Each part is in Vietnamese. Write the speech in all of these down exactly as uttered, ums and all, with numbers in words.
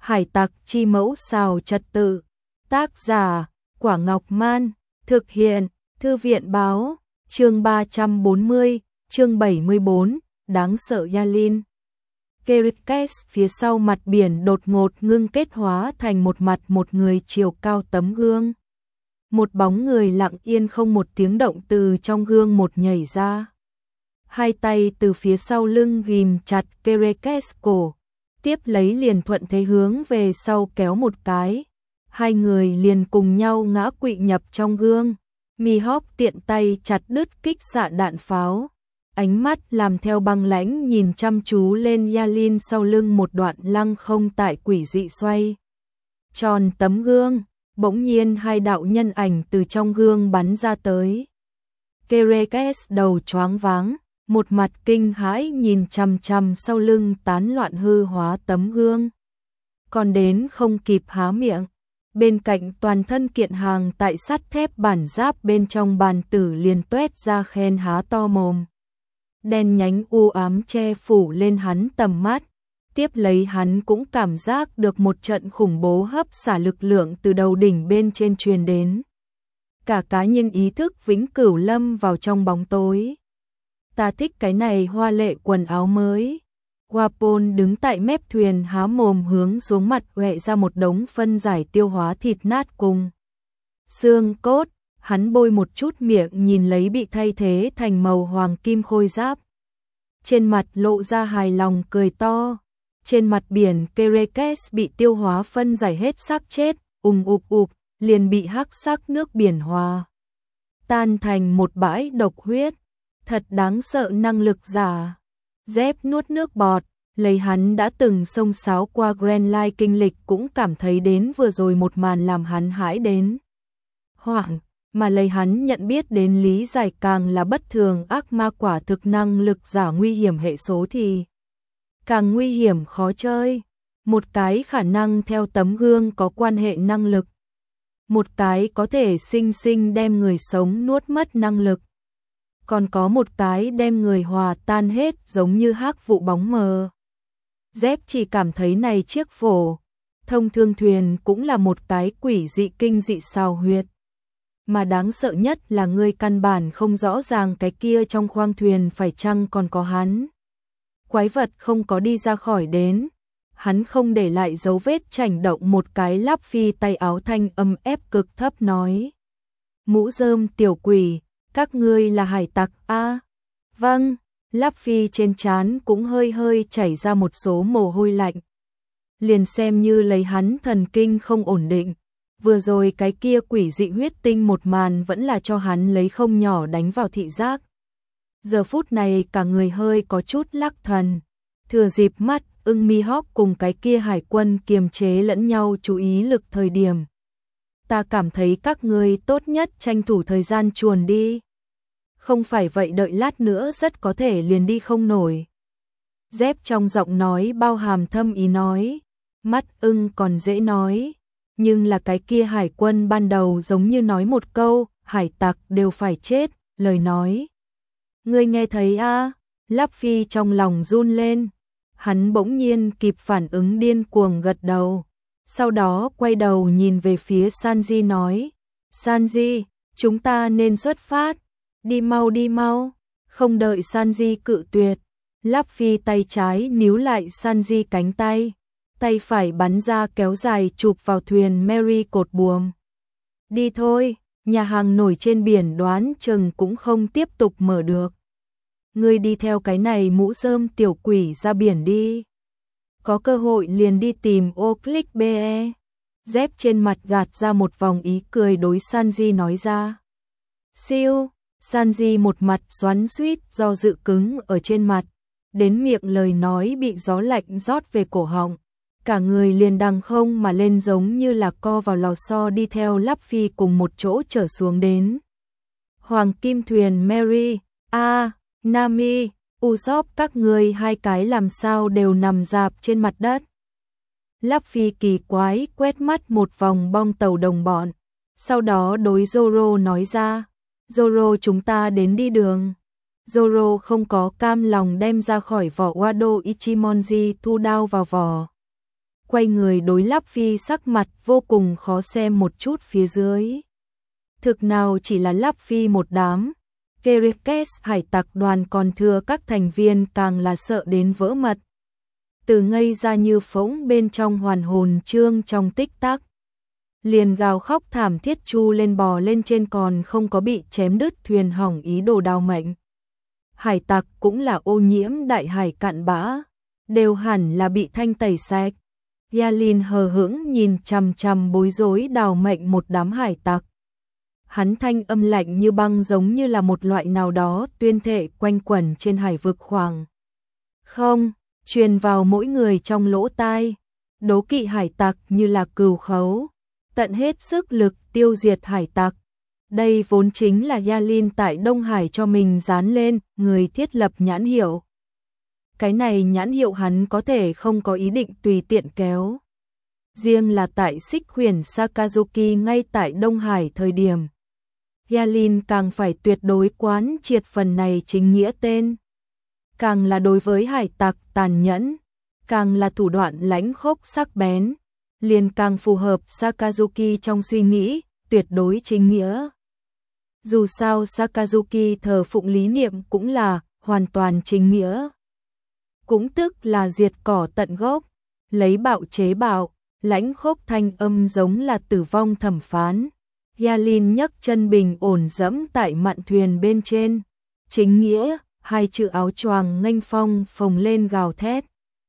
Hải tặc chi mẫu xào trật tự. Tác giả, Quả Ngọc Man. Thực hiện, Thư viện báo. Chương ba trăm bốn mươi, chương bảy mươi bốn, đáng sợ Yalin. Kerikes phía sau mặt biển đột ngột ngưng kết hóa thành một mặt một người chiều cao tấm gương. Một bóng người lặng yên không một tiếng động từ trong gương một nhảy ra. Hai tay từ phía sau lưng ghim chặt Kerikes cổ, tiếp lấy liền thuận thế hướng về sau kéo một cái. Hai người liền cùng nhau ngã quỵ nhập trong gương. Mihawk tiện tay chặt đứt kích xạ đạn pháo. Ánh mắt làm theo băng lãnh nhìn chăm chú lên Yalin sau lưng một đoạn lăng không tại quỷ dị xoay tròn tấm gương. Bỗng nhiên hai đạo nhân ảnh từ trong gương bắn ra tới. Kerikes đầu choáng váng, một mặt kinh hãi nhìn chằm chằm sau lưng tán loạn hư hóa tấm gương. Còn đến không kịp há miệng, bên cạnh toàn thân kiện hàng tại sắt thép bản giáp bên trong bàn tử liền tuét ra khen há to mồm. Đen nhánh u ám che phủ lên hắn tầm mắt. Tiếp lấy hắn cũng cảm giác được một trận khủng bố hấp xả lực lượng từ đầu đỉnh bên trên truyền đến. Cả cá nhân ý thức vĩnh cửu lâm vào trong bóng tối. Ta thích cái này hoa lệ quần áo mới. Wapol đứng tại mép thuyền há mồm hướng xuống mặt huệ ra một đống phân giải tiêu hóa thịt nát cùng xương cốt. Hắn bôi một chút miệng nhìn lấy bị thay thế thành màu hoàng kim khôi giáp. Trên mặt lộ ra hài lòng cười to. Trên mặt biển Kerikes bị tiêu hóa phân giải hết xác chết, ùng ụp ụp, liền bị hắc sắc nước biển hòa tan thành một bãi độc huyết. Thật đáng sợ năng lực giả. Dép nuốt nước bọt, lấy hắn đã từng xông xáo qua Grand Line kinh lịch cũng cảm thấy đến vừa rồi một màn làm hắn hãi đến hoảng, mà lấy hắn nhận biết đến lý giải càng là bất thường. Ác ma quả thực năng lực giả nguy hiểm hệ số thì càng nguy hiểm khó chơi. Một cái khả năng theo tấm gương có quan hệ năng lực, một cái có thể sinh sinh đem người sống nuốt mất năng lực, còn có một cái đem người hòa tan hết giống như hắc vụ bóng mờ. Dép chỉ cảm thấy này chiếc phổ thông thương thuyền cũng là một cái quỷ dị kinh dị xào huyệt. Mà đáng sợ nhất là người căn bản không rõ ràng cái kia trong khoang thuyền phải chăng còn có hắn. Quái vật không có đi ra khỏi đến. Hắn không để lại dấu vết chảnh động một cái. Lắp Phi tay áo thanh âm ép cực thấp nói. Mũ rơm tiểu quỷ, các ngươi là hải tặc a? À, vâng. Lắp Phi trên trán cũng hơi hơi chảy ra một số mồ hôi lạnh. Liền xem như lấy hắn thần kinh không ổn định. Vừa rồi cái kia quỷ dị huyết tinh một màn vẫn là cho hắn lấy không nhỏ đánh vào thị giác. Giờ phút này cả người hơi có chút lắc thần. Thừa dịp mắt ưng Mihawk cùng cái kia hải quân kiềm chế lẫn nhau chú ý lực thời điểm. Ta cảm thấy các ngươi tốt nhất tranh thủ thời gian chuồn đi. Không phải vậy đợi lát nữa rất có thể liền đi không nổi. Dép trong giọng nói bao hàm thâm ý nói. Mắt ưng còn dễ nói. Nhưng là cái kia hải quân ban đầu giống như nói một câu, hải tặc đều phải chết, lời nói. Ngươi nghe thấy a? À? Lắp Phi trong lòng run lên. Hắn bỗng nhiên kịp phản ứng điên cuồng gật đầu. Sau đó quay đầu nhìn về phía Sanji nói. Sanji, chúng ta nên xuất phát. Đi mau đi mau. Không đợi Sanji cự tuyệt. Lắp Phi tay trái níu lại Sanji cánh tay. Tay phải bắn ra kéo dài chụp vào thuyền Mary cột buồm. Đi thôi, nhà hàng nổi trên biển đoán chừng cũng không tiếp tục mở được. Ngươi đi theo cái này mũ rơm tiểu quỷ ra biển đi. Có cơ hội liền đi tìm ô click be. Dép trên mặt gạt ra một vòng ý cười đối Sanji nói ra. Siêu, Sanji một mặt xoắn xuýt do dự cứng ở trên mặt. Đến miệng lời nói bị gió lạnh rót về cổ họng. Cả người liền đằng không mà lên giống như là co vào lò xo đi theo Lắp Phi cùng một chỗ trở xuống đến. Hoàng kim thuyền Mary, a à, Nami, Usopp các người hai cái làm sao đều nằm rạp trên mặt đất. Lắp Phi kỳ quái quét mắt một vòng bong tàu đồng bọn. Sau đó đối Zoro nói ra. Zoro chúng ta đến đi đường. Zoro không có cam lòng đem ra khỏi vỏ Wado Ichimonji thu đao vào vỏ. quay người đối Lắp Phi sắc mặt vô cùng khó xem một chút phía dưới. Thực nào chỉ là Lắp Phi một đám, Kerekes hải tặc đoàn còn thừa các thành viên càng là sợ đến vỡ mật. Từ ngây ra như phỗng bên trong hoàn hồn trương trong tích tắc. Liền gào khóc thảm thiết chu lên bò lên trên còn không có bị chém đứt thuyền hỏng ý đồ đào mệnh. Hải tặc cũng là ô nhiễm đại hải cạn bã, đều hẳn là bị thanh tẩy sạch. Yalin hờ hững nhìn chằm chằm bối rối đào mệnh một đám hải tặc. Hắn thanh âm lạnh như băng giống như là một loại nào đó tuyên thệ quanh quẩn trên hải vực khoảng. Không, truyền vào mỗi người trong lỗ tai. Đố kỵ hải tặc như là cừu khấu, tận hết sức lực tiêu diệt hải tặc. Đây vốn chính là Yalin tại Đông Hải cho mình dán lên, người thiết lập nhãn hiệu. Cái này nhãn hiệu hắn có thể không có ý định tùy tiện kéo. Riêng là tại xích huyền Sakazuki ngay tại Đông Hải thời điểm. Yalin càng phải tuyệt đối quán triệt phần này chính nghĩa tên. Càng là đối với hải tặc tàn nhẫn, càng là thủ đoạn lãnh khốc sắc bén, liền càng phù hợp Sakazuki trong suy nghĩ, tuyệt đối chính nghĩa. Dù sao Sakazuki thờ phụng lý niệm cũng là hoàn toàn chính nghĩa. Cũng tức là diệt cỏ tận gốc, lấy bạo chế bạo, lãnh khốc thanh âm giống là tử vong thẩm phán. Yalin nhấc chân bình ổn dẫm tại mạn thuyền bên trên. Chính nghĩa, hai chữ áo choàng nghênh phong phồng lên gào thét.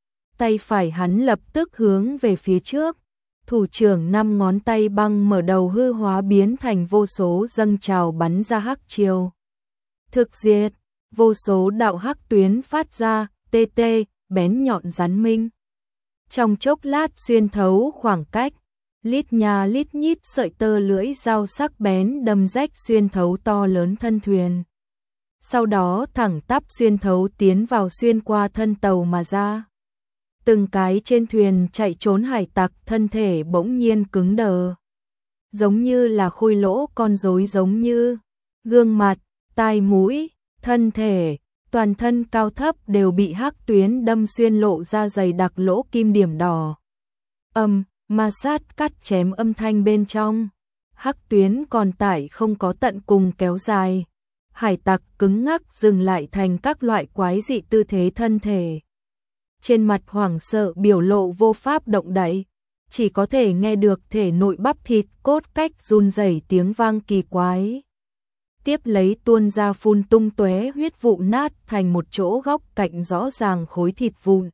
Tay phải hắn lập tức hướng về phía trước. Thủ trưởng năm ngón tay băng mở đầu hư hóa biến thành vô số dâng trào bắn ra hắc chiều. Thực diệt, vô số đạo hắc tuyến phát ra, tê tê, bén nhọn rắn minh. Trong chốc lát xuyên thấu khoảng cách, lít nha lít nhít sợi tơ lưỡi dao sắc bén đâm rách xuyên thấu to lớn thân thuyền. Sau đó thẳng tắp xuyên thấu tiến vào xuyên qua thân tàu mà ra. Từng cái trên thuyền chạy trốn hải tặc thân thể bỗng nhiên cứng đờ. Giống như là khôi lỗ con rối giống như. Gương mặt, tai mũi, thân thể, toàn thân cao thấp đều bị hắc tuyến đâm xuyên lộ ra dày đặc lỗ kim điểm đỏ. Âm, ma sát cắt chém âm thanh bên trong. Hắc tuyến còn tải không có tận cùng kéo dài. Hải tặc cứng ngắc dừng lại thành các loại quái dị tư thế thân thể. Trên mặt hoảng sợ biểu lộ vô pháp động đậy, chỉ có thể nghe được thể nội bắp thịt cốt cách run rẩy tiếng vang kỳ quái. Tiếp lấy tuôn ra phun tung tóe huyết vụ nát thành một chỗ góc cạnh rõ ràng khối thịt vụn.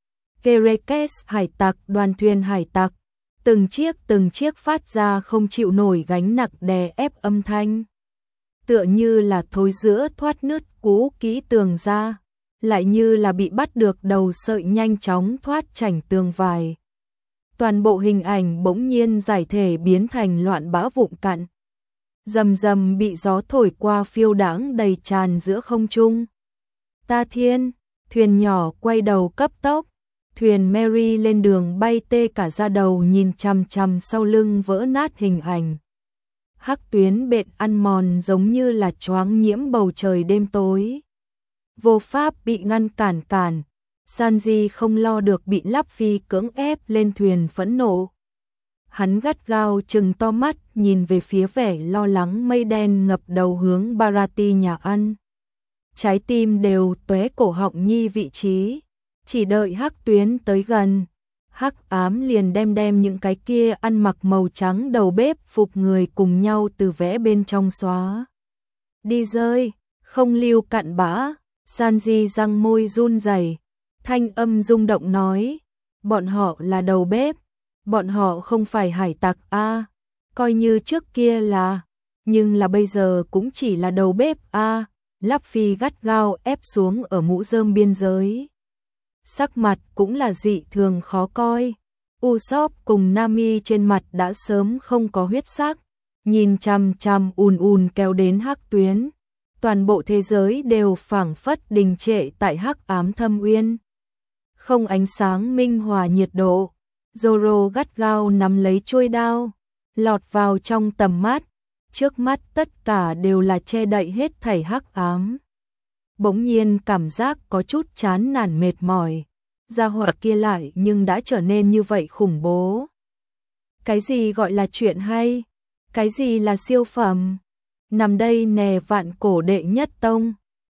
Kerekes hải tặc đoàn thuyền hải tặc, từng chiếc từng chiếc phát ra không chịu nổi gánh nặng đè ép âm thanh. Tựa như là thối giữa thoát nứt cú kỹ tường ra, lại như là bị bắt được đầu sợi nhanh chóng thoát chảnh tường vải. Toàn bộ hình ảnh bỗng nhiên giải thể biến thành loạn bã vụn cặn. Rầm rầm bị gió thổi qua phiêu đãng đầy tràn giữa không trung. Ta thiên, thuyền nhỏ quay đầu cấp tốc, thuyền Mary lên đường bay tê cả da đầu nhìn chằm chằm sau lưng vỡ nát hình ảnh. Hắc tuyến bện ăn mòn giống như là choáng nhiễm bầu trời đêm tối. Vô pháp bị ngăn cản cản, Sanji không lo được bị Lắp Phi cưỡng ép lên thuyền phẫn nộ. Hắn gắt gao trừng to mắt nhìn về phía vẻ lo lắng mây đen ngập đầu hướng Barati nhà ăn. Trái tim đều tóe cổ họng nhi vị trí, chỉ đợi hắc tuyến tới gần. Hắc ám liền đem đem những cái kia ăn mặc màu trắng đầu bếp phục người cùng nhau từ vẽ bên trong xóa. Đi rơi, không lưu cặn bã. Sanji răng môi run rẩy, thanh âm rung động nói, bọn họ là đầu bếp, bọn họ không phải hải tặc a, à, coi như trước kia là, nhưng là bây giờ cũng chỉ là đầu bếp a. À. Lắp Phi gắt gao ép xuống ở mũ rơm biên giới. Sắc mặt cũng là dị thường khó coi. Usopp cùng Nami trên mặt đã sớm không có huyết sắc, nhìn chằm chằm ùn ùn kéo đến hắc tuyến. Toàn bộ thế giới đều phảng phất đình trệ tại hắc ám thâm uyên. Không ánh sáng minh hòa nhiệt độ. Zoro gắt gao nắm lấy chuôi đao, lọt vào trong tầm mắt. Trước mắt tất cả đều là che đậy hết thảy hắc ám. Bỗng nhiên cảm giác có chút chán nản mệt mỏi. gia hỏa kia lại nhưng đã trở nên như vậy khủng bố. Cái gì gọi là chuyện hay? Cái gì là siêu phẩm? Nằm đây nè vạn cổ đệ nhất tông.